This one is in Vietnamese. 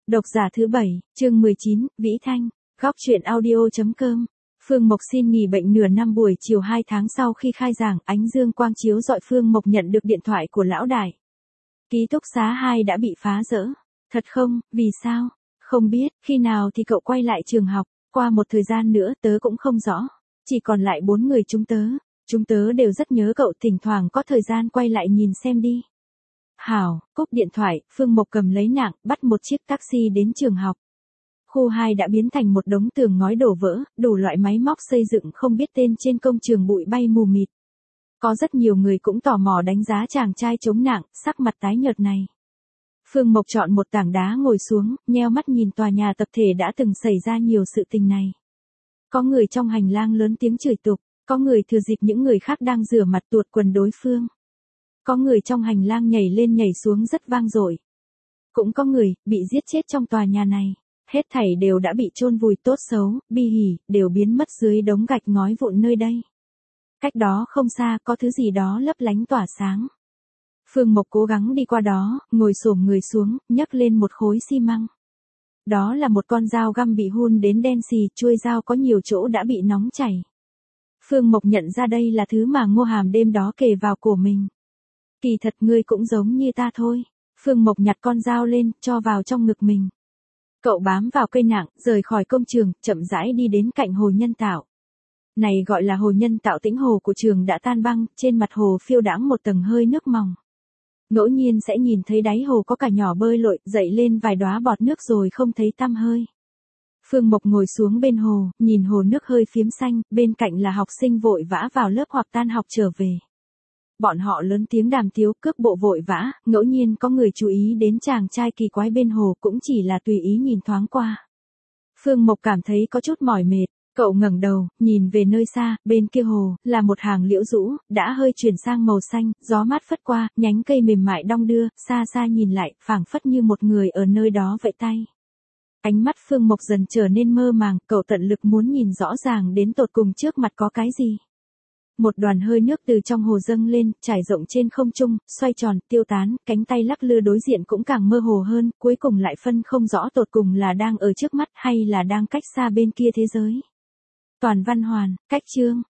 Độc giả thứ 7, chương 19, Vĩ Thanh, góc truyện audio.com. Phương Mộc xin nghỉ bệnh nửa năm. Buổi chiều 2 tháng sau khi khai giảng, ánh dương quang chiếu rọi, Phương Mộc nhận được điện thoại của lão đại. Ký túc xá 2 đã bị phá rỡ. Thật không, vì sao? Không biết, khi nào thì cậu quay lại trường học, qua một thời gian nữa tớ cũng không rõ. Chỉ còn lại 4 người chúng tớ đều rất nhớ cậu, thỉnh thoảng có thời gian quay lại nhìn xem đi. Hảo, cúp điện thoại, Phương Mộc cầm lấy nạng, bắt một chiếc taxi đến trường học. Khu 2 đã biến thành một đống tường ngói đổ vỡ, đủ loại máy móc xây dựng không biết tên trên công trường, bụi bay mù mịt. Có rất nhiều người cũng tò mò đánh giá chàng trai chống nạng, sắc mặt tái nhợt này. Phương Mộc chọn một tảng đá ngồi xuống, nheo mắt nhìn tòa nhà tập thể đã từng xảy ra nhiều sự tình này. Có người trong hành lang lớn tiếng chửi tục, có người thừa dịp những người khác đang rửa mặt tuột quần đối phương. Có người trong hành lang nhảy lên nhảy xuống rất vang dội. Cũng có người bị giết chết trong tòa nhà này. Hết thảy đều đã bị chôn vùi, tốt xấu, bi hỉ, đều biến mất dưới đống gạch ngói vụn nơi đây. Cách đó không xa có thứ gì đó lấp lánh tỏa sáng. Phương Mộc cố gắng đi qua đó, ngồi xổm người xuống, nhấc lên một khối xi măng. Đó là một con dao găm bị hun đến đen xì, chuôi dao có nhiều chỗ đã bị nóng chảy. Phương Mộc nhận ra đây là thứ mà Ngô Hàm đêm đó kề vào cổ mình. Kỳ thật ngươi cũng giống như ta thôi. Phương Mộc nhặt con dao lên, cho vào trong ngực mình. Cậu bám vào cây nạng, rời khỏi công trường, chậm rãi đi đến cạnh hồ nhân tạo. Này gọi là hồ nhân tạo, tĩnh hồ của trường đã tan băng, trên mặt hồ phiêu đãng một tầng hơi nước mỏng. Ngẫu nhiên sẽ nhìn thấy đáy hồ có cả nhỏ bơi lội, dậy lên vài đóa bọt nước rồi không thấy tăm hơi. Phương Mộc ngồi xuống bên hồ, nhìn hồ nước hơi phiếm xanh, bên cạnh là học sinh vội vã vào lớp hoặc tan học trở về. Bọn họ lớn tiếng đàm tiếu, cước bộ vội vã, ngẫu nhiên có người chú ý đến chàng trai kỳ quái bên hồ, cũng chỉ là tùy ý nhìn thoáng qua. Phương Mộc cảm thấy có chút mỏi mệt, cậu ngẩng đầu, nhìn về nơi xa, bên kia hồ, là một hàng liễu rũ, đã hơi chuyển sang màu xanh, gió mát phất qua, nhánh cây mềm mại đong đưa, xa xa nhìn lại, phảng phất như một người ở nơi đó vậy tay. Ánh mắt Phương Mộc dần trở nên mơ màng, cậu tận lực muốn nhìn rõ ràng đến tột cùng trước mặt có cái gì. Một đoàn hơi nước từ trong hồ dâng lên, trải rộng trên không trung, xoay tròn, tiêu tán, cánh tay lắc lư đối diện cũng càng mơ hồ hơn, cuối cùng lại phân không rõ tột cùng là đang ở trước mắt hay là đang cách xa bên kia thế giới. Toàn văn hoàn, cách chương.